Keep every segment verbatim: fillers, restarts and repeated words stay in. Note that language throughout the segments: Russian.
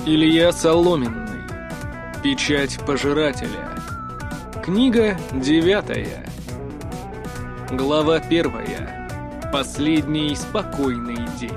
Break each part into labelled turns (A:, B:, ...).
A: Илья Соломенный. Печать пожирателя. Книга девятая. Глава первая. Последний спокойный день.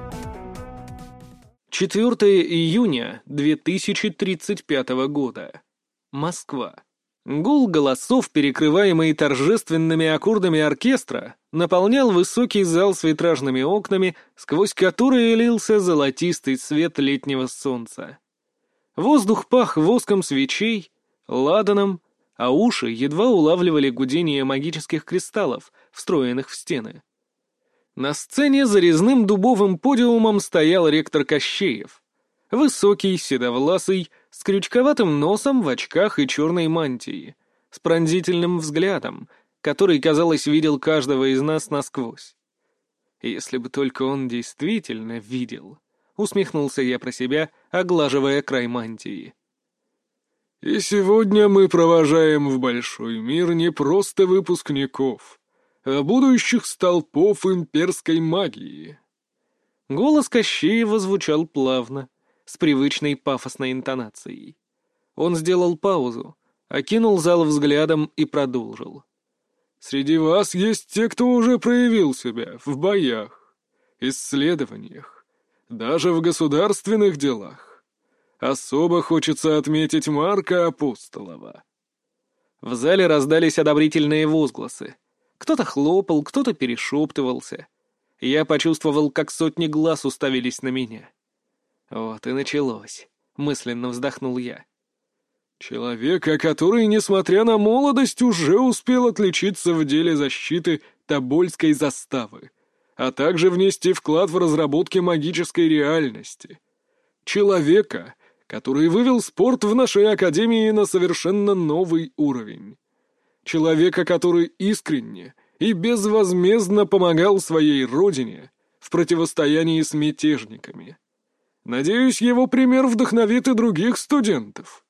A: четвёртого июня две тысячи тридцать пятого года. Москва. Гул голосов, перекрываемый торжественными аккордами оркестра, наполнял высокий зал с витражными окнами, сквозь которые лился золотистый свет летнего солнца. Воздух пах воском свечей, ладаном, а уши едва улавливали гудение магических кристаллов, встроенных в стены. На сцене за резным дубовым подиумом стоял ректор Кощеев. Высокий, седовласый, с крючковатым носом в очках и черной мантии, с пронзительным взглядом, который, казалось, видел каждого из нас насквозь. Если бы только он действительно видел, усмехнулся я про себя, оглаживая край мантии.
B: И сегодня мы провожаем в большой мир не просто выпускников, а будущих столпов имперской магии.
A: Голос Кощеева звучал плавно, с привычной пафосной интонацией. Он сделал паузу, окинул зал взглядом и продолжил.
B: Среди вас есть те, кто уже проявил себя в боях, исследованиях, даже в государственных делах. Особо хочется отметить Марка Апостолова.
A: В зале раздались одобрительные возгласы. Кто-то хлопал, кто-то перешептывался. Я почувствовал, как сотни глаз уставились на меня. Вот и началось. Мысленно вздохнул я.
B: Человека, который, несмотря на молодость, уже успел отличиться в деле защиты Тобольской заставы, а также внести вклад в разработки магической реальности. Человека, который вывел спорт в нашей академии на совершенно новый уровень. Человека, который искренне и безвозмездно помогал своей родине в противостоянии с мятежниками. Надеюсь, его пример вдохновит и других студентов.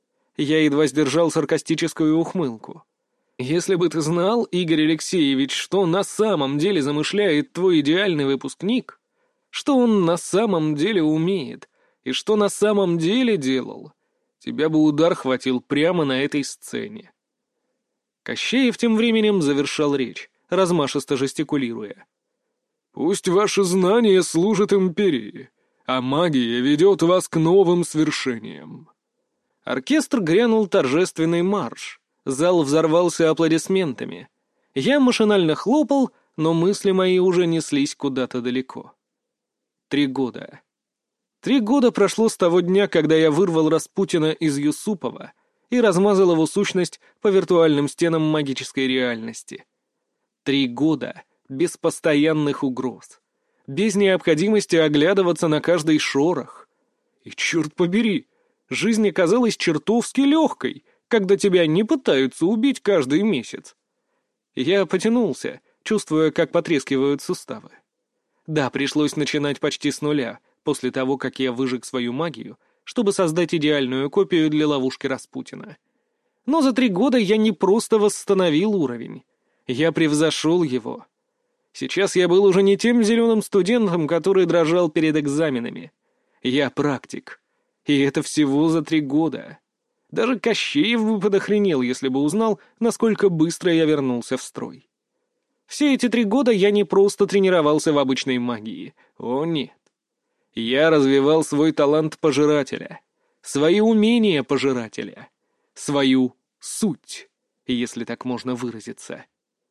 A: Я едва сдержал саркастическую ухмылку. Если бы ты знал, Игорь Алексеевич, что на самом деле замышляет твой идеальный выпускник, что он на самом деле умеет и что на самом деле делал, тебя бы удар хватил прямо на этой сцене. Кощеев тем временем завершал речь, размашисто жестикулируя.
B: «Пусть ваши знания служат империи, а магия ведет вас к новым свершениям».
A: Оркестр грянул торжественный марш. Зал взорвался аплодисментами. Я машинально хлопал, но мысли мои уже неслись куда-то далеко. Три года. Три года прошло с того дня, когда я вырвал Распутина из Юсупова и размазал его сущность по виртуальным стенам магической реальности. Три года без постоянных угроз, без необходимости оглядываться на каждый шорох. И, черт побери, жизнь оказалась чертовски легкой, когда тебя не пытаются убить каждый месяц. Я потянулся, чувствуя, как потрескивают суставы. Да, пришлось начинать почти с нуля, после того, как я выжег свою магию, чтобы создать идеальную копию для ловушки Распутина. Но за три года я не просто восстановил уровень. Я превзошел его. Сейчас я был уже не тем зеленым студентом, который дрожал перед экзаменами. Я практик. И это всего за три года. Даже Кощеев бы подохренел, если бы узнал, насколько быстро я вернулся в строй. Все эти три года я не просто тренировался в обычной магии. О, нет. Я развивал свой талант пожирателя, свои умения пожирателя, свою суть, если так можно выразиться.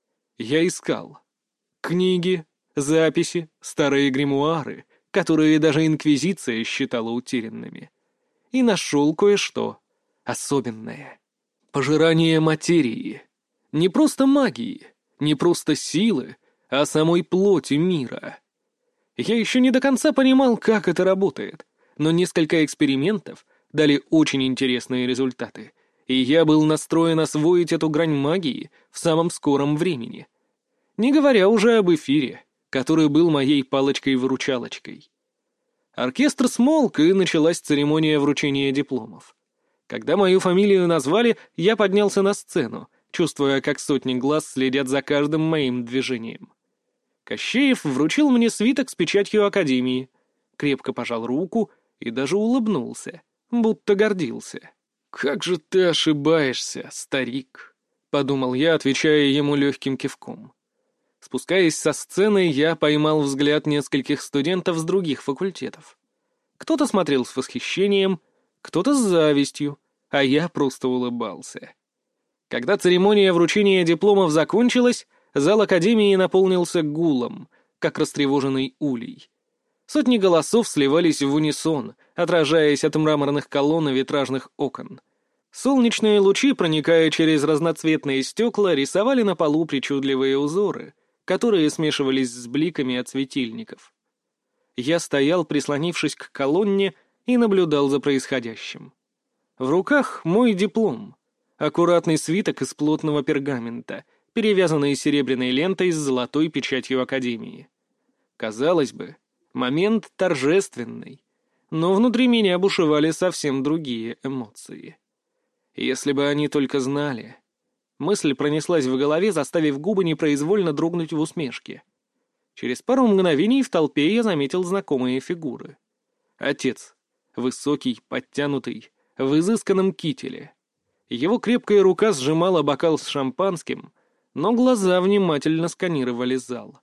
A: Я искал книги, записи, старые гримуары, которые даже Инквизиция считала утерянными. И нашел кое-что особенное. Пожирание материи. Не просто магии, не просто силы, а самой плоти мира. Я еще не до конца понимал, как это работает, но несколько экспериментов дали очень интересные результаты, и я был настроен освоить эту грань магии в самом скором времени. Не говоря уже об эфире, который был моей палочкой-выручалочкой. Оркестр смолк, и началась церемония вручения дипломов. Когда мою фамилию назвали, я поднялся на сцену, чувствуя, как сотни глаз следят за каждым моим движением. Кощеев вручил мне свиток с печатью Академии, крепко пожал руку И даже улыбнулся, будто гордился. «Как же ты ошибаешься, старик», — подумал я, отвечая ему легким кивком. Спускаясь со сцены, я поймал взгляд нескольких студентов с других факультетов. Кто-то смотрел с восхищением, кто-то с завистью, а я просто улыбался. Когда церемония вручения дипломов закончилась, зал академии наполнился гулом, как растревоженный улей. Сотни голосов сливались в унисон, отражаясь от мраморных колонн и витражных окон. Солнечные лучи, проникая через разноцветные стекла, рисовали на полу причудливые узоры, которые смешивались с бликами от светильников. Я стоял, прислонившись к колонне, и наблюдал за происходящим. В руках мой диплом, аккуратный свиток из плотного пергамента, перевязанный серебряной лентой с золотой печатью Академии. Казалось бы, момент торжественный, но внутри меня бушевали совсем другие эмоции. Если бы они только знали... Мысль пронеслась в голове, заставив губы непроизвольно дрогнуть в усмешке. Через пару мгновений в толпе я заметил знакомые фигуры. Отец, высокий, подтянутый, в изысканном кителе. Его крепкая рука сжимала бокал с шампанским, но глаза внимательно сканировали зал.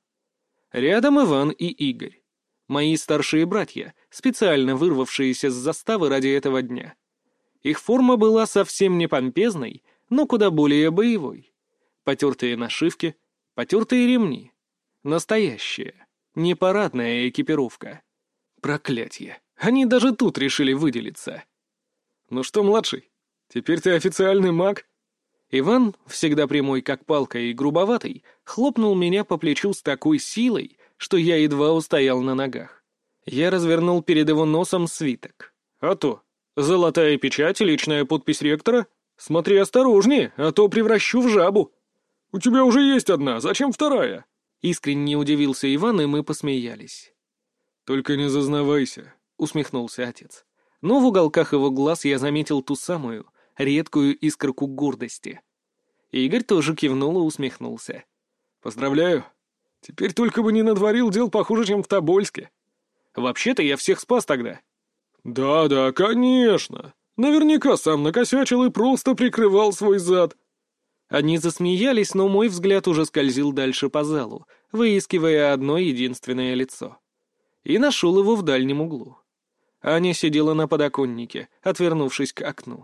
A: Рядом Иван и Игорь. Мои старшие братья, специально вырвавшиеся с заставы ради этого дня. Их форма была совсем не помпезной, но куда более боевой. Потертые нашивки, потертые ремни. Настоящая, не парадная экипировка. Проклятье, они даже тут решили выделиться. «Ну что, младший, теперь ты официальный маг?» Иван, всегда прямой как палка и грубоватый, хлопнул меня по плечу с такой силой, что я едва устоял на ногах. Я развернул перед его носом свиток. «А то, золотая печать и личная подпись ректора? Смотри осторожнее, а то превращу в жабу». «У тебя уже есть одна, зачем вторая?» Искренне удивился Иван, и мы посмеялись. «Только не зазнавайся», — усмехнулся отец. Но в уголках его глаз я заметил ту самую, редкую искорку гордости. Игорь тоже кивнул и усмехнулся. «Поздравляю. Теперь только бы не натворил дел похуже, чем в Тобольске. Вообще-то я всех спас тогда». «Да-да, конечно. Наверняка сам накосячил и просто прикрывал свой зад». Они засмеялись, но мой взгляд уже скользил дальше по залу, выискивая одно единственное лицо. И нашел его в дальнем углу. Аня сидела на подоконнике, отвернувшись к окну.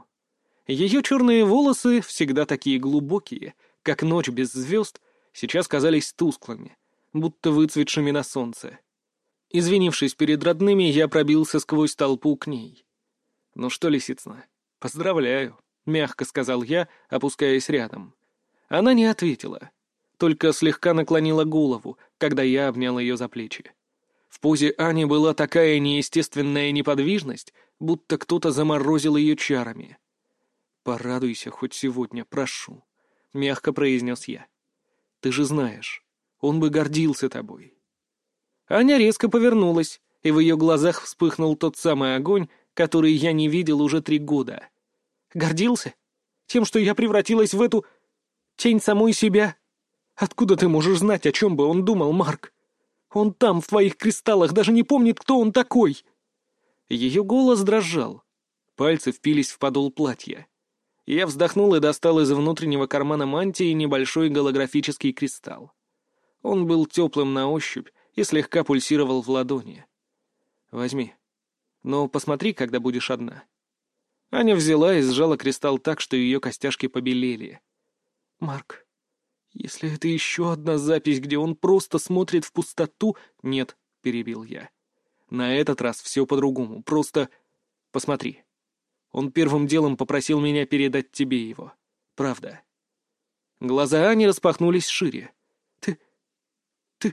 A: Ее черные волосы, всегда такие глубокие, как ночь без звезд, сейчас казались тусклыми, будто выцветшими на солнце. Извинившись перед родными, я пробился сквозь толпу к ней. «Ну что, Лисицына, поздравляю», — мягко сказал я, опускаясь рядом. Она не ответила, только слегка наклонила голову, когда я обнял ее за плечи. В позе Ани была такая неестественная неподвижность, будто кто-то заморозил ее чарами. «Порадуйся хоть сегодня, прошу», — мягко произнес я. «Ты же знаешь, он бы гордился тобой». Аня резко повернулась, и в ее глазах вспыхнул тот самый огонь, который я не видел уже три года. «Гордился? Тем, что я превратилась в эту... тень самой себя? Откуда ты можешь знать, о чем бы он думал, Марк? Он там, в твоих кристаллах, даже не помнит, кто он такой!» Ее голос дрожал. Пальцы впились в подол платья. Я вздохнул и достал из внутреннего кармана мантии небольшой голографический кристалл. Он был теплым на ощупь и слегка пульсировал в ладони. «Возьми. Но посмотри, когда будешь одна». Аня взяла и сжала кристалл так, что ее костяшки побелели. «Марк, если это еще одна запись, где он просто смотрит в пустоту...» «Нет», — перебил я. «На этот раз все по-другому. Просто посмотри. Он первым делом попросил меня передать тебе его. Правда». Глаза Ани распахнулись шире. «Ты... ты...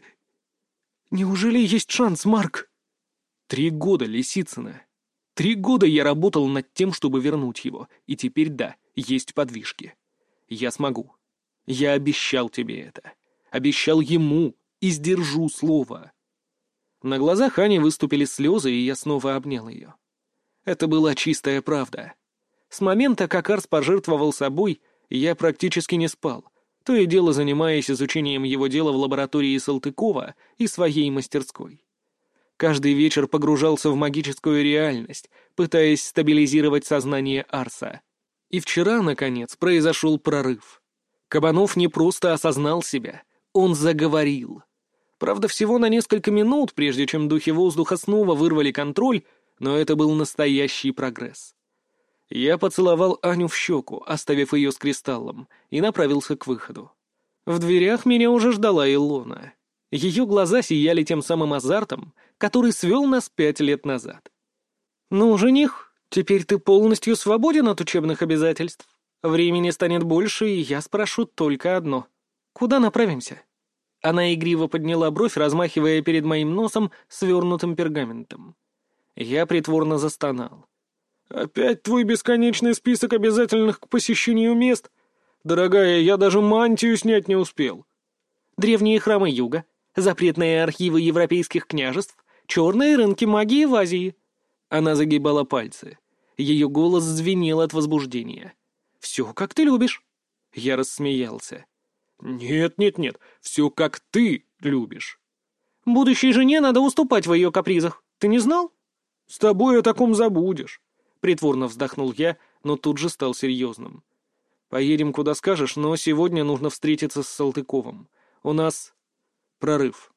A: неужели есть шанс, Марк?» «Три года, Лисицына. Три года я работал над тем, чтобы вернуть его, и теперь, да, есть подвижки. Я смогу. Я обещал тебе это. Обещал ему и сдержу слово». На глазах Ани выступили слезы, и я снова обнял ее. Это была чистая правда. С момента, как Арс пожертвовал собой, я практически не спал, то и дело занимаясь изучением его дела в лаборатории Салтыкова и своей мастерской. Каждый вечер погружался в магическую реальность, пытаясь стабилизировать сознание Арса. И вчера, наконец, произошел прорыв. Кабанов не просто осознал себя, он заговорил. Правда, всего на несколько минут, прежде чем духи воздуха снова вырвали контроль, но это был настоящий прогресс. Я поцеловал Аню в щеку, оставив ее с кристаллом, и направился к выходу. В дверях меня уже ждала Илона. Ее глаза сияли тем самым азартом, который свел нас пять лет назад. «Ну, жених, теперь ты полностью свободен от учебных обязательств. Времени станет больше, и я спрошу только одно. Куда направимся?» Она игриво подняла бровь, размахивая перед моим носом свернутым пергаментом. Я притворно застонал. «Опять твой бесконечный список обязательных к посещению мест? Дорогая, я даже мантию снять не успел». «Древние храмы Юга, запретные архивы европейских княжеств, черные рынки магии в Азии». Она загибала пальцы. Ее голос звенел от возбуждения. «Все, как ты любишь». Я рассмеялся. «Нет-нет-нет, все, как ты любишь». «Будущей жене надо уступать в ее капризах. Ты не знал?» «С тобой о таком забудешь». Притворно вздохнул я, но тут же стал серьезным. «Поедем, куда скажешь, но сегодня нужно встретиться с Салтыковым. У нас прорыв».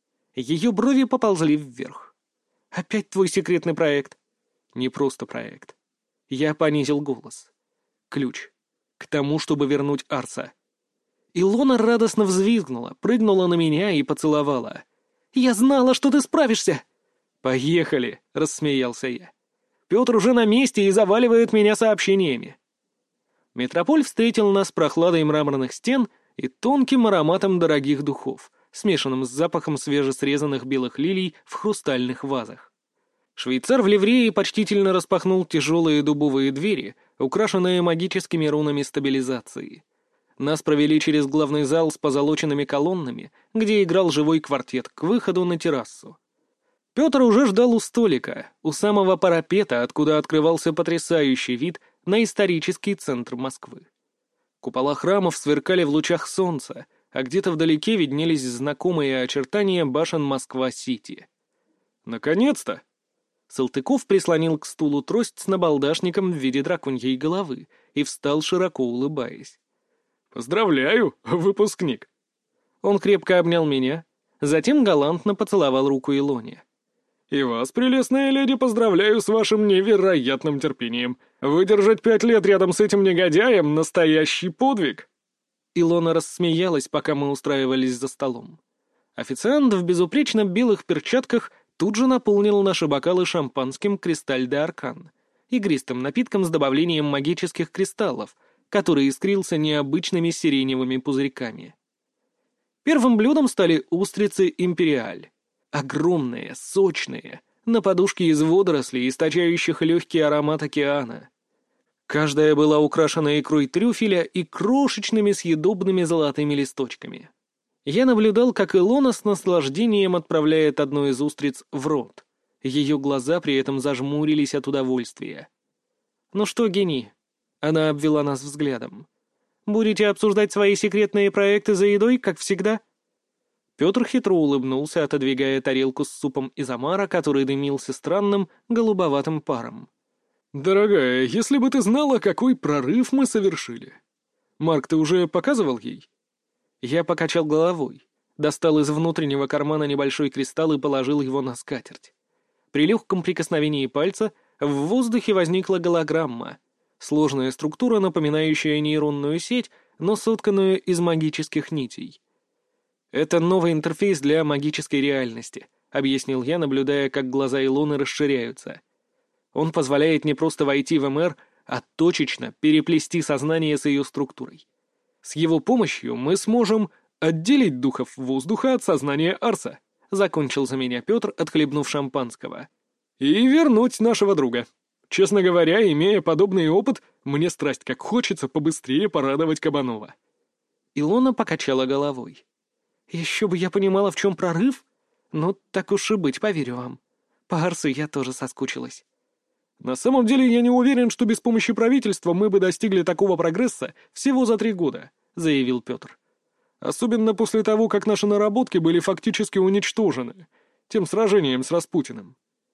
A: Ее брови поползли вверх. «Опять твой секретный проект?» «Не просто проект». Я понизил голос. «Ключ. К тому, чтобы вернуть Арса». Илона радостно взвизгнула, прыгнула на меня и поцеловала. «Я знала, что ты справишься!» «Поехали!» — рассмеялся я. «Петр уже на месте и заваливает меня сообщениями». Метрополь встретил нас прохладой мраморных стен и тонким ароматом дорогих духов, смешанным с запахом свежесрезанных белых лилий в хрустальных вазах. Швейцар в ливрее почтительно распахнул тяжелые дубовые двери, украшенные магическими рунами стабилизации. Нас провели через главный зал с позолоченными колоннами, где играл живой квартет, к выходу на террасу. Петр уже ждал у столика, у самого парапета, откуда открывался потрясающий вид на исторический центр Москвы. Купола храмов сверкали в лучах солнца, а где-то вдалеке виднелись знакомые очертания башен Москва-Сити. «Наконец-то!» Салтыков прислонил к стулу трость с набалдашником в виде драконьей головы и встал, широко улыбаясь. «Поздравляю, выпускник!» Он крепко обнял меня, затем галантно поцеловал руку Илоне. «И вас, прелестная леди, поздравляю с вашим невероятным терпением. Выдержать пять лет рядом с этим негодяем — настоящий подвиг!» Илона рассмеялась, пока мы устраивались за столом. Официант в безупречно белых перчатках тут же наполнил наши бокалы шампанским «Кристаль де Аркан», игристым напитком с добавлением магических кристаллов, который искрился необычными сиреневыми пузырьками. Первым блюдом стали устрицы «Империаль». Огромные, сочные, на подушке из водорослей, источающих легкий аромат океана. Каждая была украшена икрой трюфеля и крошечными съедобными золотыми листочками. Я наблюдал, как Илона с наслаждением отправляет одну из устриц в рот. Ее глаза при этом зажмурились от удовольствия. «Ну что, гений?» — она обвела нас взглядом. «Будете обсуждать свои секретные проекты за едой, как всегда?» Петр хитро улыбнулся, отодвигая тарелку с супом из омара, который дымился странным голубоватым паром. «Дорогая, если бы ты знала, какой прорыв мы совершили! Марк, ты уже показывал ей?» Я покачал головой, достал из внутреннего кармана небольшой кристалл и положил его на скатерть. При легком прикосновении пальца в воздухе возникла голограмма, сложная структура, напоминающая нейронную сеть, но сотканную из магических нитей. «Это новый интерфейс для магической реальности», — объяснил я, наблюдая, как глаза Илоны расширяются. «Он позволяет не просто войти в эм эр, а точечно переплести сознание с ее структурой. С его помощью мы сможем отделить духов воздуха от сознания Арса», — закончил за меня Петр, отхлебнув шампанского. «И вернуть нашего друга. Честно говоря, имея подобный опыт, мне страсть как хочется побыстрее порадовать Кабанова». Илона покачала головой. «Еще бы я понимала, в чем прорыв? Ну, так уж и быть, поверю вам. По Арсу я тоже соскучилась». «На самом деле я не уверен, что без помощи правительства мы бы достигли такого прогресса всего за три года», — заявил Петр. «Особенно после того, как наши наработки были фактически уничтожены.
B: тем сражением с Распутиным.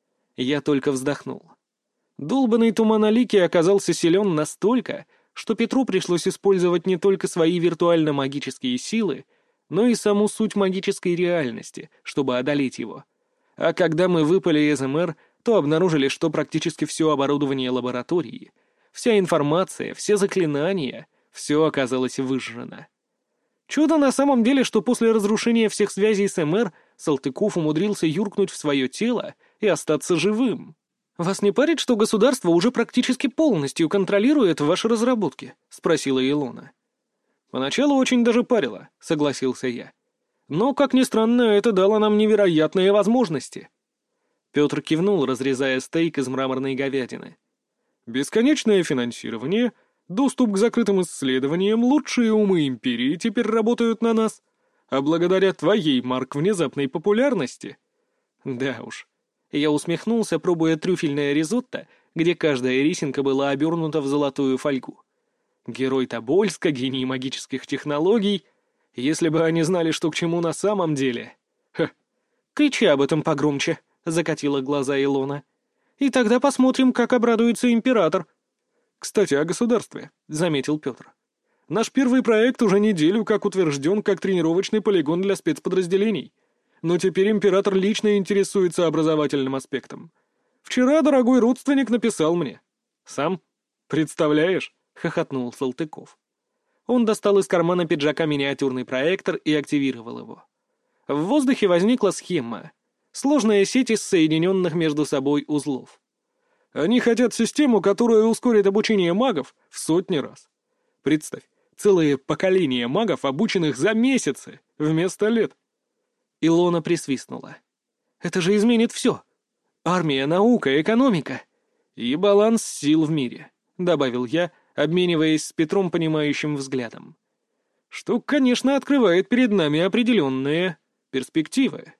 A: Я только вздохнул. Долбанный Туманоликий оказался силен настолько, что Петру пришлось использовать не только свои виртуально-магические силы, но и саму суть магической реальности, чтобы одолеть его. А когда мы выпали из МР, то обнаружили, что практически все оборудование лаборатории, вся информация, все заклинания, все оказалось выжжено. Чудо на самом деле, что после разрушения всех связей с МР Салтыков умудрился юркнуть в свое тело и остаться живым. «Вас не парит, что государство уже практически полностью контролирует ваши разработки?» — спросила Илона. «Поначалу очень даже парило», — согласился я. «Но, как ни странно, это дало нам невероятные возможности». Петр кивнул, разрезая стейк из мраморной говядины.
B: «Бесконечное финансирование, доступ к закрытым исследованиям, лучшие умы империи теперь работают на нас, а благодаря твоей, Марк, внезапной популярности...»
A: «Да уж». Я усмехнулся, пробуя трюфельное ризотто, где каждая рисинка была обернута в золотую фольгу. Герой Тобольска, гений магических технологий. Если бы они знали, что к чему на самом деле... Ха. «Кричи об этом погромче», — закатила глаза Илона. «И тогда посмотрим, как обрадуется император».
B: «Кстати, о государстве», — заметил Петр. «Наш первый проект уже неделю как утвержден как тренировочный полигон для спецподразделений. Но теперь император лично интересуется образовательным аспектом. Вчера дорогой родственник написал мне. Сам? Представляешь?» — хохотнул Салтыков.
A: Он достал из кармана пиджака миниатюрный проектор и активировал его. В воздухе возникла схема. Сложная сеть из соединенных между собой узлов.
B: «Они хотят систему, которая ускорит обучение магов в сотни раз. Представь, целое поколение магов, обученных за месяцы, вместо лет».
A: Илона присвистнула. «Это же изменит все. Армия, наука, экономика. И баланс сил в мире», — добавил я, обмениваясь с Петром понимающим взглядом. «Что, конечно, открывает перед нами определенные перспективы».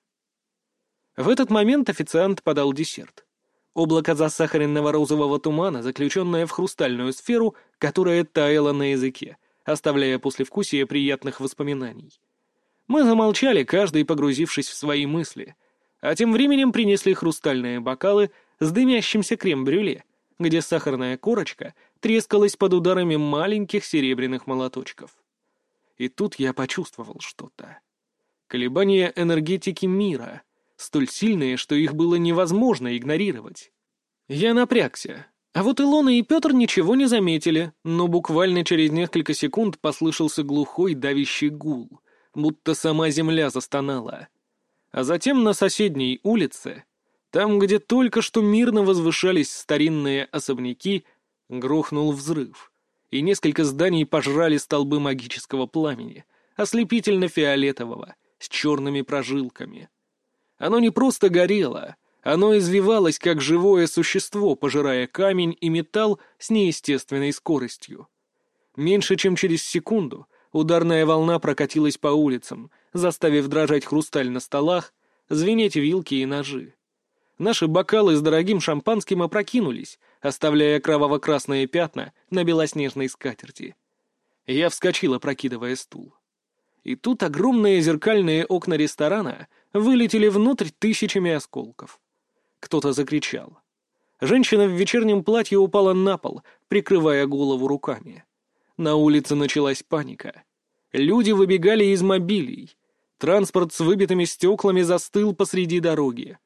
A: В этот момент официант подал десерт. Облако засахаренного розового тумана, заключенное в хрустальную сферу, которая таяла на языке, оставляя послевкусие приятных воспоминаний. Мы замолчали, каждый погрузившись в свои мысли, а тем временем принесли хрустальные бокалы с дымящимся крем-брюле, где сахарная корочка трескалась под ударами маленьких серебряных молоточков. И тут я почувствовал что-то. Колебания энергетики мира, столь сильные, что их было невозможно игнорировать. Я напрягся. А вот Илона и Петр ничего не заметили, но буквально через несколько секунд послышался глухой давящий гул, будто сама земля застонала. А затем на соседней улице, там, где только что мирно возвышались старинные особняки, грохнул взрыв, и несколько зданий пожрали столбы магического пламени, ослепительно-фиолетового, с черными прожилками. Оно не просто горело, оно извивалось, как живое существо, пожирая камень и металл с неестественной скоростью. Меньше чем через секунду ударная волна прокатилась по улицам, заставив дрожать хрусталь на столах, звенеть вилки и ножи. Наши бокалы с дорогим шампанским опрокинулись, оставляя кроваво-красные пятна на белоснежной скатерти. Я вскочил, опрокидывая стул. И тут огромные зеркальные окна ресторана вылетели внутрь тысячами осколков. Кто-то закричал. Женщина в вечернем платье упала на пол, прикрывая голову руками. На улице началась паника. Люди выбегали из мобилей. Транспорт с выбитыми стеклами застыл посреди дороги.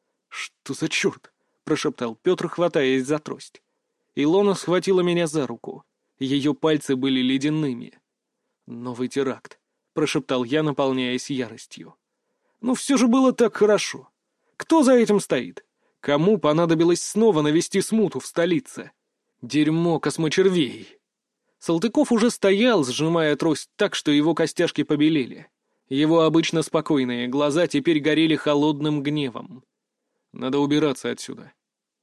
A: «Что за черт?» — прошептал Петр, хватаясь за трость. Илона схватила меня за руку. Ее пальцы были ледяными. «Новый теракт», — прошептал я, наполняясь яростью. «Но все же было так хорошо. Кто за этим стоит? Кому понадобилось снова навести смуту в столице? Дерьмо космочервей!» Салтыков уже стоял, сжимая трость так, что его костяшки побелели. Его обычно спокойные глаза теперь горели холодным гневом. «Надо убираться отсюда».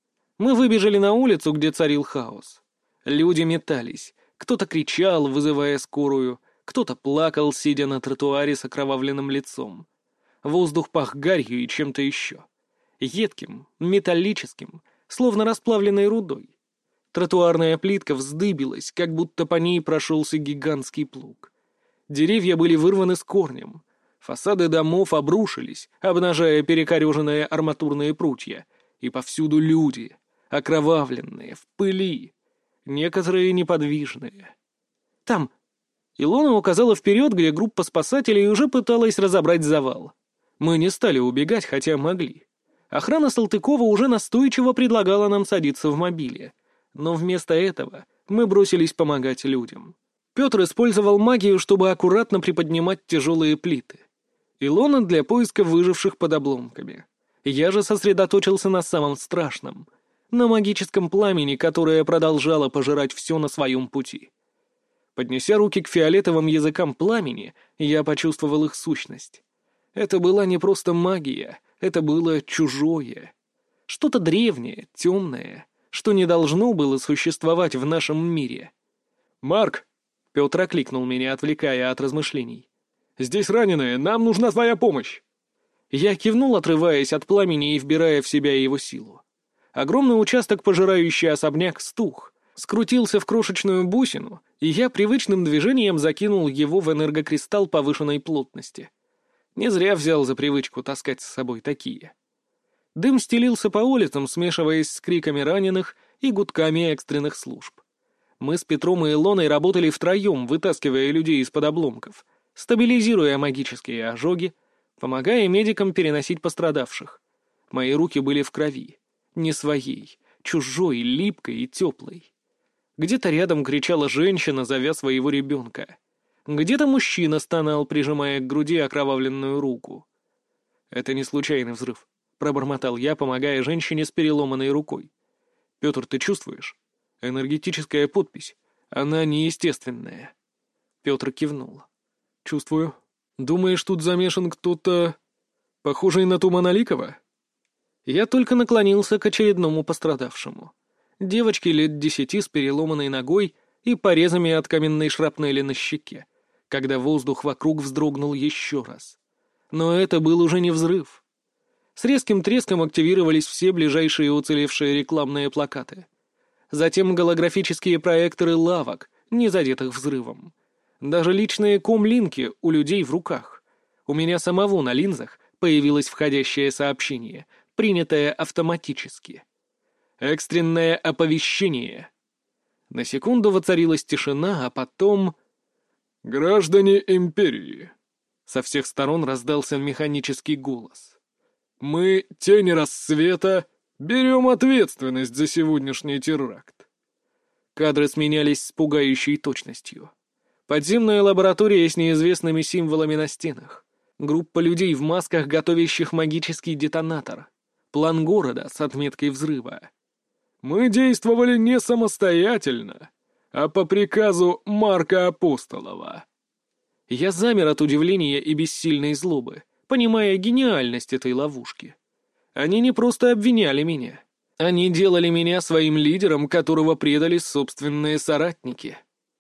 A: Мы выбежали на улицу, где царил хаос. Люди метались. Кто-то кричал, вызывая скорую, кто-то плакал, сидя на тротуаре с окровавленным лицом. Воздух пах гарью и чем-то еще. Едким, металлическим, словно расплавленной рудой. Тротуарная плитка вздыбилась, как будто по ней прошелся гигантский плуг. Деревья были вырваны с корнем. Фасады домов обрушились, обнажая перекореженные арматурные прутья, и повсюду люди, окровавленные, в пыли, некоторые неподвижные. «Там!» Илона указала вперед, где группа спасателей уже пыталась разобрать завал. Мы не стали убегать, хотя могли. Охрана Салтыкова уже настойчиво предлагала нам садиться в мобиле, но вместо этого мы бросились помогать людям. Петр использовал магию, чтобы аккуратно приподнимать тяжелые плиты. Илона для поиска выживших под обломками. Я же сосредоточился на самом страшном — на магическом пламени, которое продолжало пожирать все на своем пути. Поднеся руки к фиолетовым языкам пламени, я почувствовал их сущность. Это была не просто магия, это было чужое. Что-то древнее, темное, что не должно было существовать в нашем мире.
B: «Марк!» —
A: Петр окликнул меня, отвлекая от размышлений.
B: «Здесь раненые, нам нужна твоя помощь!»
A: Я кивнул, отрываясь от пламени и вбирая в себя его силу. Огромный участок, пожирающий особняк, стух, скрутился в крошечную бусину, и я привычным движением закинул его в энергокристалл повышенной плотности. Не зря взял за привычку таскать с собой такие. Дым стелился по улицам, смешиваясь с криками раненых и гудками экстренных служб. Мы с Петром и Илоной работали втроем, вытаскивая людей из-под обломков, стабилизируя магические ожоги, помогая медикам переносить пострадавших. Мои руки были в крови, не своей, чужой, липкой и теплой. Где-то рядом кричала женщина, зовя своего ребенка. Где-то мужчина стонал, прижимая к груди окровавленную руку. «Это не случайный взрыв», — пробормотал я, помогая женщине с переломанной рукой. «Петр, ты чувствуешь? Энергетическая подпись. Она неестественная». Петр кивнул. «Чувствую. Думаешь, тут замешан кто-то, похожий на Туманоликова?» Я только наклонился к очередному пострадавшему. Девочке лет десяти с переломанной ногой и порезами от каменной шрапнели на щеке, когда воздух вокруг вздрогнул еще раз. Но это был уже не взрыв. С резким треском активировались все ближайшие уцелевшие рекламные плакаты. Затем голографические проекторы лавок, не задетых взрывом. Даже личные комлинки у людей в руках. У меня самого на линзах появилось входящее сообщение, принятое автоматически. Экстренное оповещение. На секунду воцарилась тишина, а потом...
B: «Граждане империи!»
A: Со всех сторон раздался механический голос.
B: «Мы, тени рассвета, берем ответственность за сегодняшний теракт».
A: Кадры сменялись с пугающей точностью. Подземная лаборатория с неизвестными символами на стенах. Группа людей в масках, готовящих магический детонатор. План города с отметкой взрыва.
B: «Мы действовали не самостоятельно, а по приказу Марка Апостолова».
A: Я замер от удивления и бессильной злобы, понимая гениальность этой ловушки. Они не просто обвиняли меня. Они делали меня своим лидером, которого предали собственные соратники.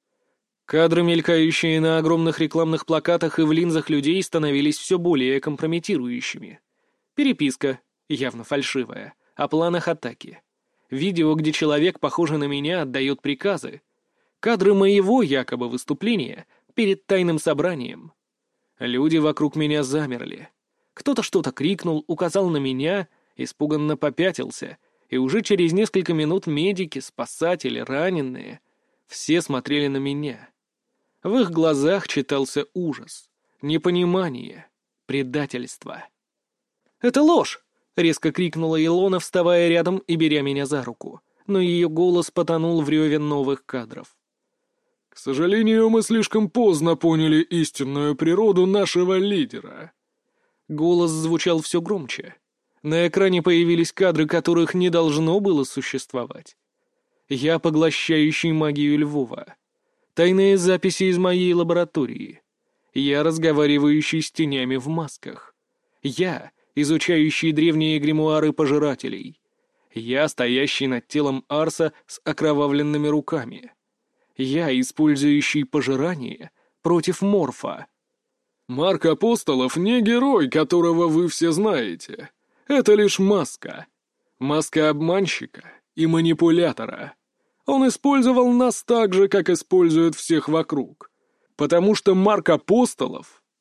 A: Кадры, мелькающие на огромных рекламных плакатах и в линзах людей, становились все более компрометирующими. Переписка, явно фальшивая, о планах атаки. Видео, где человек, похожий на меня, отдает приказы. Кадры моего якобы выступления перед тайным собранием. Люди вокруг меня замерли. Кто-то что-то крикнул, указал на меня, испуганно попятился, и уже через несколько минут медики, спасатели, раненые — все смотрели на меня. В их глазах читался ужас, непонимание, предательство. «Это ложь!» — резко крикнула Илона, вставая рядом и беря меня за руку, но ее голос потонул в реве новых кадров.
B: «К сожалению, мы слишком поздно поняли истинную природу нашего лидера».
A: Голос звучал все громче. На экране появились кадры, которых не должно было существовать. Я, поглощающий магию Львова. Тайные записи из моей лаборатории. Я, разговаривающий с тенями в масках. Я, изучающий древние гримуары пожирателей. Я, стоящий над телом Арса с окровавленными руками. Я, использующий пожирание против Морфа.
B: Марк Апостолов не герой, которого вы все знаете. Это лишь маска. Маска обманщика и манипулятора. Он использовал нас так же, как использует всех вокруг. Потому что Марк Апостолов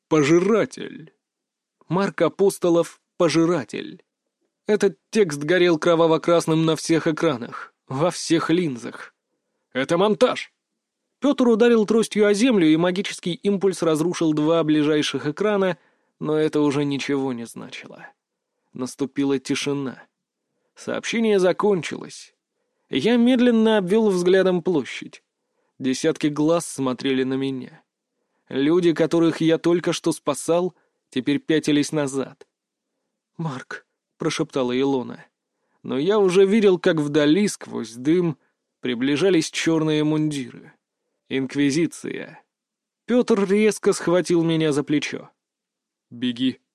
B: Пожиратель».
A: Марк Апостолов «Пожиратель». Этот текст горел кроваво-красным на всех экранах, во всех линзах.
B: «Это монтаж!»
A: Петр ударил тростью о землю, и магический импульс разрушил два ближайших экрана, но это уже ничего не значило. Наступила тишина. Сообщение закончилось. Я медленно обвел взглядом площадь. Десятки глаз смотрели на меня. Люди, которых я только что спасал, теперь пятились назад. «Марк», — прошептала Илона. Но я уже видел, как вдали, сквозь дым, приближались черные мундиры. Инквизиция. Петр резко схватил меня за плечо.
B: «Беги»,